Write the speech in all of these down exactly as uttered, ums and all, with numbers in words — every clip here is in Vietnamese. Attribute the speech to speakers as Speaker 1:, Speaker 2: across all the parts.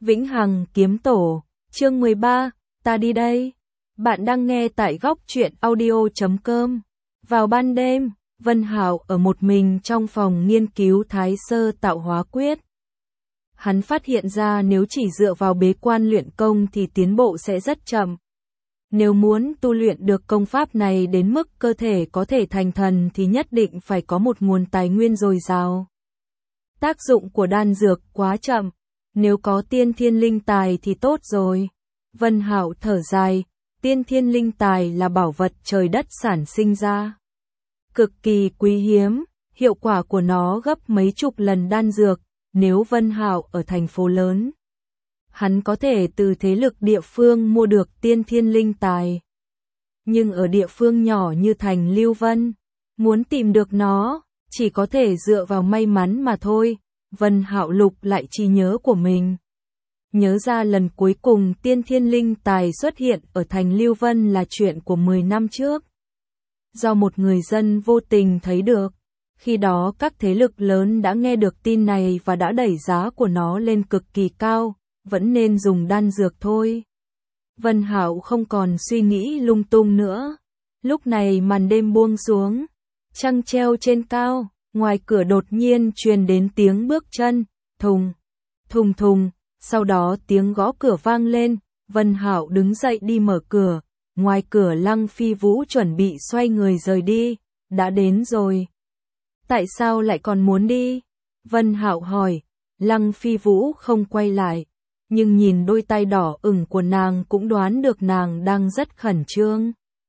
Speaker 1: Vĩnh Hằng Kiếm Tổ, chương mười ba, ta đi đây. Bạn đang nghe tại góc truyện audio chấm com. Vào ban đêm, Vân Hạo ở một mình trong phòng nghiên cứu Thái Sơ Tạo Hóa Quyết. Hắn phát hiện ra nếu chỉ dựa vào bế quan luyện công thì tiến bộ sẽ rất chậm. Nếu muốn tu luyện được công pháp này đến mức cơ thể có thể thành thần thì nhất định phải có một nguồn tài nguyên dồi dào. Tác dụng của đan dược quá chậm, nếu có tiên thiên linh tài thì tốt rồi. Vân Hạo thở dài, tiên thiên linh tài là bảo vật trời đất sản sinh ra. Cực kỳ quý hiếm, hiệu quả của nó gấp mấy chục lần đan dược, nếu Vân Hạo ở thành phố lớn. Hắn có thể từ thế lực địa phương mua được tiên thiên linh tài. Nhưng ở địa phương nhỏ như thành Lưu Vân, muốn tìm được nó, chỉ có thể dựa vào may mắn mà thôi. Vân Hạo lục lại trí nhớ của mình. Nhớ ra lần cuối cùng tiên thiên linh tài xuất hiện ở thành Lưu Vân là chuyện của mười năm trước. Do một người dân vô tình thấy được. Khi đó các thế lực lớn đã nghe được tin này và đã đẩy giá của nó lên cực kỳ cao, vẫn nên dùng đan dược thôi. Vân Hạo không còn suy nghĩ lung tung nữa. Lúc này màn đêm buông xuống, trăng treo trên cao. Ngoài cửa đột nhiên truyền đến tiếng bước chân, thùng, thùng thùng, sau đó tiếng gõ cửa vang lên, Vân Hạo đứng dậy đi mở cửa, ngoài cửa Lăng Phi Vũ chuẩn bị xoay người rời đi, đã đến rồi. Tại sao lại còn muốn đi? Vân Hạo hỏi, Lăng Phi Vũ không quay lại, nhưng nhìn đôi tay đỏ ửng của nàng cũng đoán được nàng đang rất khẩn trương.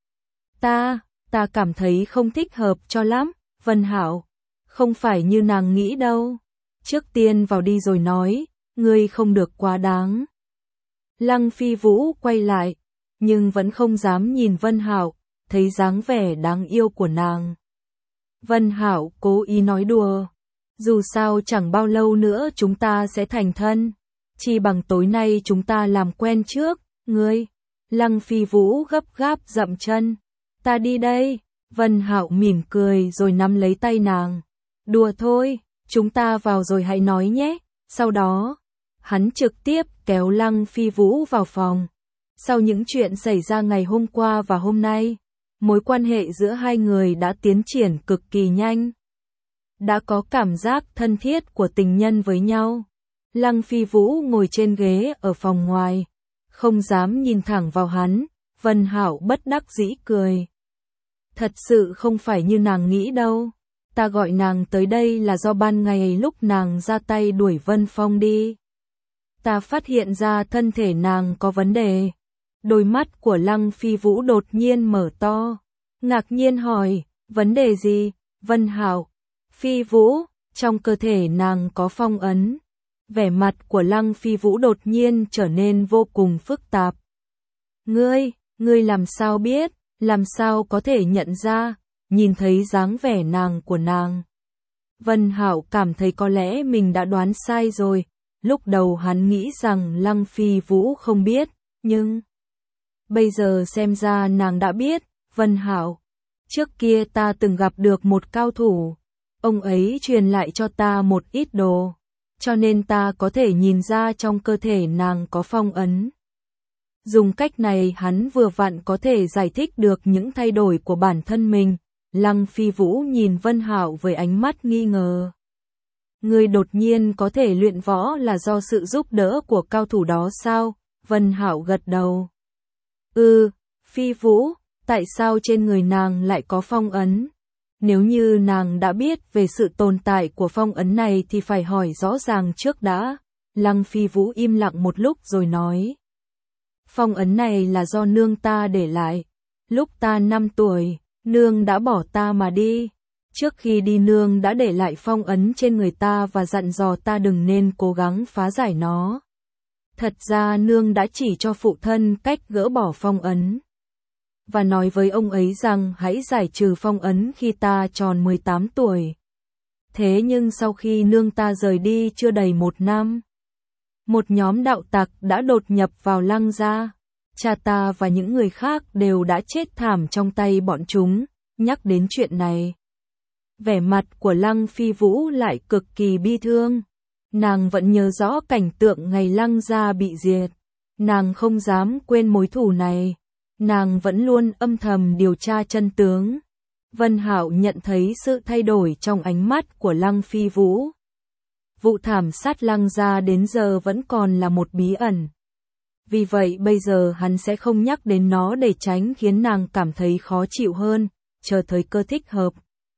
Speaker 1: Ta, ta cảm thấy không thích hợp cho lắm, Vân Hạo. Không phải như nàng nghĩ đâu. Trước tiên vào đi rồi nói, ngươi không được quá đáng. Lăng Phi Vũ quay lại, nhưng vẫn không dám nhìn Vân Hạo, thấy dáng vẻ đáng yêu của nàng. Vân Hạo cố ý nói đùa, dù sao chẳng bao lâu nữa chúng ta sẽ thành thân, chỉ bằng tối nay chúng ta làm quen trước, ngươi. Lăng Phi Vũ gấp gáp dậm chân, ta đi đây. Vân Hạo mỉm cười rồi nắm lấy tay nàng. Đùa thôi, chúng ta vào rồi hãy nói nhé. Sau đó, hắn trực tiếp kéo Lăng Phi Vũ vào phòng. Sau những chuyện xảy ra ngày hôm qua và hôm nay, mối quan hệ giữa hai người đã tiến triển cực kỳ nhanh. Đã có cảm giác thân thiết của tình nhân với nhau. Lăng Phi Vũ ngồi trên ghế ở phòng ngoài, không dám nhìn thẳng vào hắn. Vân Hạo bất đắc dĩ cười. Thật sự không phải như nàng nghĩ đâu. Ta gọi nàng tới đây là do ban ngày lúc nàng ra tay đuổi Vân Phong đi. Ta phát hiện ra thân thể nàng có vấn đề. Đôi mắt của Lăng Phi Vũ đột nhiên mở to. Ngạc nhiên hỏi, vấn đề gì? Vân Hạo, Phi Vũ, trong cơ thể nàng có phong ấn. Vẻ mặt của Lăng Phi Vũ đột nhiên trở nên vô cùng phức tạp. Ngươi, ngươi làm sao biết, làm sao có thể nhận ra? Nhìn thấy dáng vẻ nàng của nàng, Vân Hạo cảm thấy có lẽ mình đã đoán sai rồi. Lúc đầu hắn nghĩ rằng Lăng Phi Vũ không biết, nhưng bây giờ xem ra nàng đã biết. Vân Hạo, trước kia ta từng gặp được một cao thủ, ông ấy truyền lại cho ta một ít đồ, cho nên ta có thể nhìn ra trong cơ thể nàng có phong ấn. Dùng cách này hắn vừa vặn có thể giải thích được những thay đổi của bản thân mình. Lăng Phi Vũ nhìn Vân Hạo với ánh mắt nghi ngờ. Ngươi đột nhiên có thể luyện võ là do sự giúp đỡ của cao thủ đó sao? Vân Hạo gật đầu. Ừ, Phi Vũ, tại sao trên người nàng lại có phong ấn? Nếu như nàng đã biết về sự tồn tại của phong ấn này thì phải hỏi rõ ràng trước đã. Lăng Phi Vũ im lặng một lúc rồi nói. Phong ấn này là do nương ta để lại. Lúc ta năm tuổi, nương đã bỏ ta mà đi. Trước khi đi nương đã để lại phong ấn trên người ta và dặn dò ta đừng nên cố gắng phá giải nó. Thật ra nương đã chỉ cho phụ thân cách gỡ bỏ phong ấn. Và nói với ông ấy rằng hãy giải trừ phong ấn khi ta tròn mười tám tuổi. Thế nhưng sau khi nương ta rời đi chưa đầy một năm, một nhóm đạo tặc đã đột nhập vào Lăng gia. Cha ta và những người khác đều đã chết thảm trong tay bọn chúng. Nhắc đến chuyện này, vẻ mặt của Lăng Phi Vũ lại cực kỳ bi thương. Nàng vẫn nhớ rõ cảnh tượng ngày Lăng gia bị diệt. Nàng không dám quên mối thù này. Nàng vẫn luôn âm thầm điều tra chân tướng. Vân Hạo nhận thấy sự thay đổi trong ánh mắt của Lăng Phi Vũ. Vụ thảm sát Lăng gia đến giờ vẫn còn là một bí ẩn. Vì vậy bây giờ hắn sẽ không nhắc đến nó để tránh khiến nàng cảm thấy khó chịu hơn, chờ thời cơ thích hợp.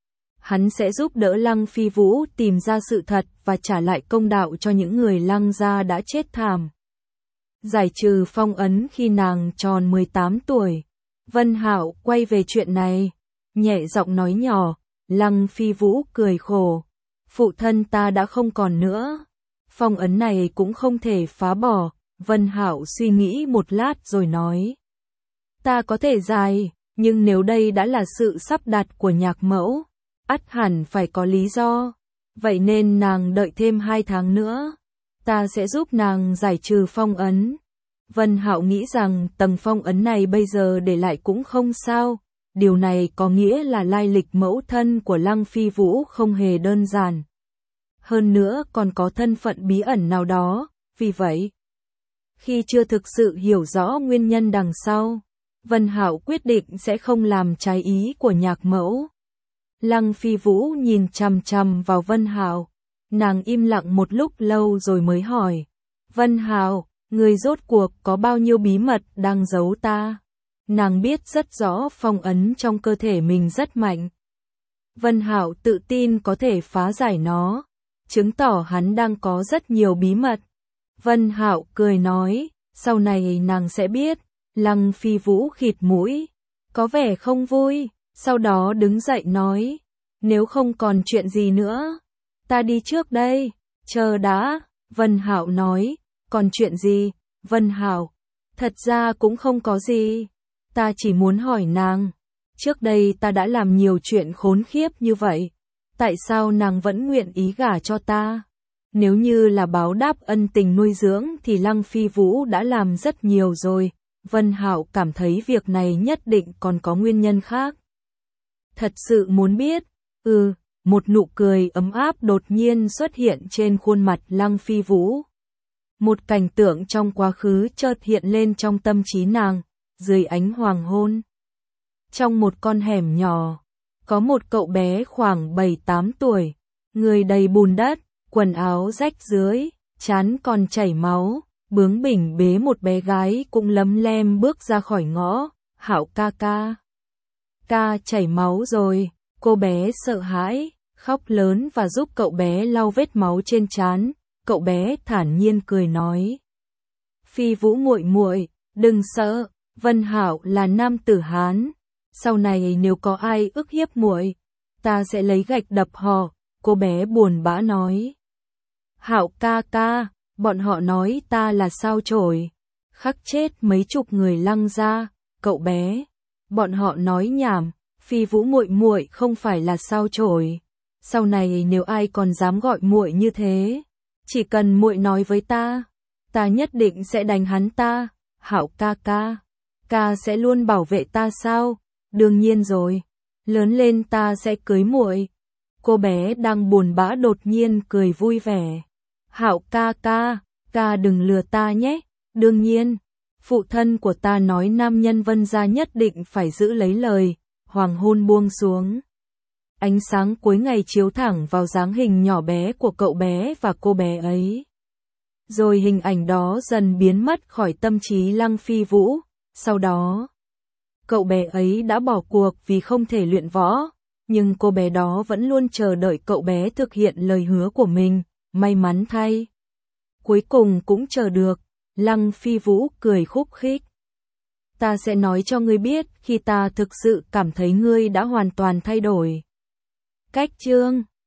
Speaker 1: Hắn sẽ giúp đỡ Lăng Phi Vũ tìm ra sự thật và trả lại công đạo cho những người Lăng gia đã chết thảm. Giải trừ phong ấn khi nàng tròn mười tám tuổi. Vân Hạo quay về chuyện này, nhẹ giọng nói nhỏ. Lăng Phi Vũ cười khổ. Phụ thân ta đã không còn nữa. Phong ấn này cũng không thể phá bỏ. Vân Hạo suy nghĩ một lát rồi nói. Ta có thể giải, nhưng nếu đây đã là sự sắp đặt của nhạc mẫu, ắt hẳn phải có lý do. Vậy nên nàng đợi thêm hai tháng nữa. Ta sẽ giúp nàng giải trừ phong ấn. Vân Hạo nghĩ rằng tầng phong ấn này bây giờ để lại cũng không sao. Điều này có nghĩa là lai lịch mẫu thân của Lăng Phi Vũ không hề đơn giản. Hơn nữa còn có thân phận bí ẩn nào đó, vì vậy, khi chưa thực sự hiểu rõ nguyên nhân đằng sau, Vân Hạo quyết định sẽ không làm trái ý của nhạc mẫu. Lăng Phi Vũ nhìn chằm chằm vào Vân Hạo, nàng im lặng một lúc lâu rồi mới hỏi. Vân Hạo, người rốt cuộc có bao nhiêu bí mật đang giấu ta? Nàng biết rất rõ phong ấn trong cơ thể mình rất mạnh. Vân Hạo tự tin có thể phá giải nó, chứng tỏ hắn đang có rất nhiều bí mật. Vân Hạo cười nói, sau này nàng sẽ biết. Lăng Phi Vũ khịt mũi, có vẻ không vui, sau đó đứng dậy nói, nếu không còn chuyện gì nữa, ta đi trước đây. Chờ đã, Vân Hạo nói, còn chuyện gì? Vân Hạo, thật ra cũng không có gì, ta chỉ muốn hỏi nàng, trước đây ta đã làm nhiều chuyện khốn khiếp như vậy, tại sao nàng vẫn nguyện ý gả cho ta? Nếu như là báo đáp ân tình nuôi dưỡng thì Lăng Phi Vũ đã làm rất nhiều rồi. Vân Hạo cảm thấy việc này nhất định còn có nguyên nhân khác. Thật sự muốn biết? Ừ, một nụ cười ấm áp đột nhiên xuất hiện trên khuôn mặt Lăng Phi Vũ. Một cảnh tượng trong quá khứ chợt hiện lên trong tâm trí nàng, dưới ánh hoàng hôn. Trong một con hẻm nhỏ, có một cậu bé khoảng bảy tám tuổi, người đầy bùn đất, quần áo rách rưới, trán còn chảy máu. Bướng bỉnh bế một bé gái cũng lấm lem bước ra khỏi ngõ. Hạo ca ca. Ca chảy máu rồi. Cô bé sợ hãi, khóc lớn và giúp cậu bé lau vết máu trên trán. Cậu bé thản nhiên cười nói. Phi Vũ muội muội, đừng sợ, Vân Hạo là nam tử Hán. Sau này nếu có ai ức hiếp muội, ta sẽ lấy gạch đập họ. Cô bé buồn bã nói. Hạo ca ca. Bọn họ nói ta là sao chổi, khắc chết mấy chục người Lăng gia. Cậu bé, bọn họ nói nhảm, Phi Vũ muội muội không phải là sao chổi. Sau này nếu ai còn dám gọi muội như thế, chỉ cần muội nói với ta, ta nhất định sẽ đánh hắn ta. Hạo ca ca, ca sẽ luôn bảo vệ ta sao? Đương nhiên rồi, lớn lên ta sẽ cưới muội. Cô bé đang buồn bã đột nhiên cười vui vẻ. Hạo ca ca, ca đừng lừa ta nhé. Đương nhiên, phụ thân của ta nói nam nhân Vân gia nhất định phải giữ lấy lời. Hoàng hôn buông xuống. Ánh sáng cuối ngày chiếu thẳng vào dáng hình nhỏ bé của cậu bé và cô bé ấy. Rồi hình ảnh đó dần biến mất khỏi tâm trí Lăng Phi Vũ. Sau đó, cậu bé ấy đã bỏ cuộc vì không thể luyện võ. Nhưng cô bé đó vẫn luôn chờ đợi cậu bé thực hiện lời hứa của mình. May mắn thay, cuối cùng cũng chờ được. Lăng Phi Vũ cười khúc khích. Ta sẽ nói cho ngươi biết khi ta thực sự cảm thấy ngươi đã hoàn toàn thay đổi. Cách chương